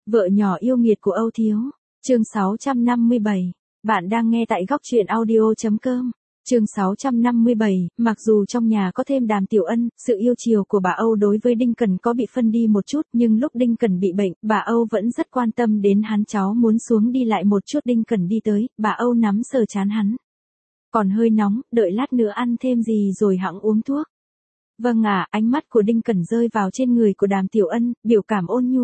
Vợ nhỏ yêu nghiệt của Âu Thiếu. Chương 657. Bạn đang nghe tại góc truyện audio.com. Chương 657, mặc dù trong nhà có thêm Đàm Tiểu Ân, sự yêu chiều của bà Âu đối với Đinh Cẩn có bị phân đi một chút, nhưng lúc Đinh Cẩn bị bệnh, bà Âu vẫn rất quan tâm đến hắn. Cháu muốn xuống đi lại một chút. Đinh Cẩn đi tới, bà Âu nắm sờ trán hắn. Còn hơi nóng, đợi lát nữa ăn thêm gì rồi hẵng uống thuốc. Vâng ạ. Ánh mắt của Đinh Cẩn rơi vào trên người của Đàm Tiểu Ân, biểu cảm ôn nhu.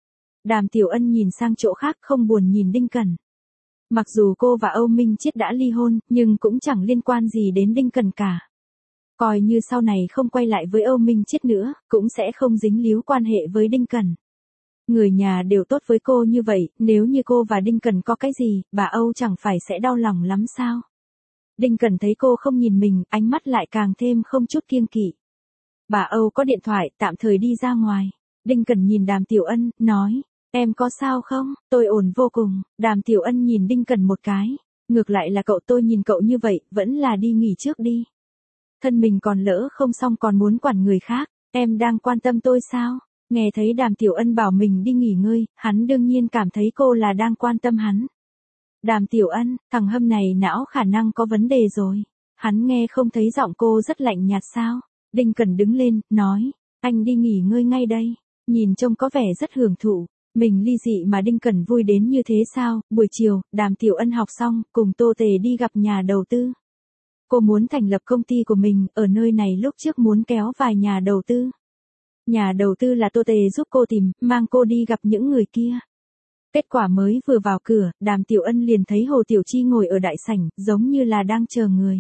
Đàm Tiểu Ân nhìn sang chỗ khác, không buồn nhìn Đinh Cẩn. Mặc dù cô và Âu Minh Chiết đã ly hôn, nhưng cũng chẳng liên quan gì đến Đinh Cẩn cả. Coi như sau này không quay lại với Âu Minh Chiết nữa, cũng sẽ không dính líu quan hệ với Đinh Cẩn. Người nhà đều tốt với cô như vậy, nếu như cô và Đinh Cẩn có cái gì, bà Âu chẳng phải sẽ đau lòng lắm sao? Đinh Cẩn thấy cô không nhìn mình, ánh mắt lại càng thêm không chút kiêng kỵ. Bà Âu có điện thoại, tạm thời đi ra ngoài. Đinh Cẩn nhìn Đàm Tiểu Ân, nói. Em có sao không? Tôi ổn vô cùng. Đàm Tiểu Ân nhìn Đinh Cẩn một cái. Ngược lại là cậu, tôi nhìn cậu như vậy, vẫn là đi nghỉ trước đi. Thân mình còn lỡ không xong còn muốn quản người khác. Em đang quan tâm tôi sao? Nghe thấy Đàm Tiểu Ân bảo mình đi nghỉ ngơi, hắn đương nhiên cảm thấy cô là đang quan tâm hắn. Đàm Tiểu Ân, thằng Hâm này não khả năng có vấn đề rồi. Hắn nghe không thấy giọng cô rất lạnh nhạt sao? Đinh Cẩn đứng lên, nói. Anh đi nghỉ ngơi ngay đây. Nhìn trông có vẻ rất hưởng thụ. Mình ly dị mà Đinh Cẩn vui đến như thế sao? Buổi chiều, Đàm Tiểu Ân học xong, cùng Tô Tề đi gặp nhà đầu tư. Cô muốn thành lập công ty của mình, ở nơi này lúc trước muốn kéo vài nhà đầu tư. Nhà đầu tư là Tô Tề giúp cô tìm, mang cô đi gặp những người kia. Kết quả mới vừa vào cửa, Đàm Tiểu Ân liền thấy Hồ Tiểu Chi ngồi ở đại sảnh, giống như là đang chờ người.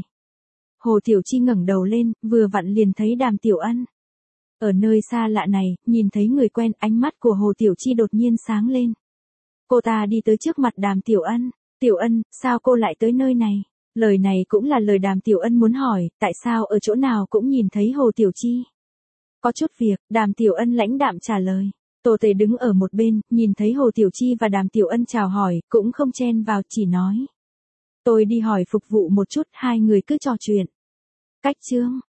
Hồ Tiểu Chi ngẩng đầu lên, vừa vặn liền thấy Đàm Tiểu Ân. Ở nơi xa lạ này, nhìn thấy người quen, ánh mắt của Hồ Tiểu Chi đột nhiên sáng lên. Cô ta đi tới trước mặt Đàm Tiểu Ân. Tiểu Ân, sao cô lại tới nơi này? Lời này cũng là lời Đàm Tiểu Ân muốn hỏi, tại sao ở chỗ nào cũng nhìn thấy Hồ Tiểu Chi? Có chút việc, Đàm Tiểu Ân lãnh đạm trả lời. Tô Tề đứng ở một bên, nhìn thấy Hồ Tiểu Chi và Đàm Tiểu Ân chào hỏi, cũng không chen vào, chỉ nói. Tôi đi hỏi phục vụ một chút, hai người cứ trò chuyện. Cách chương.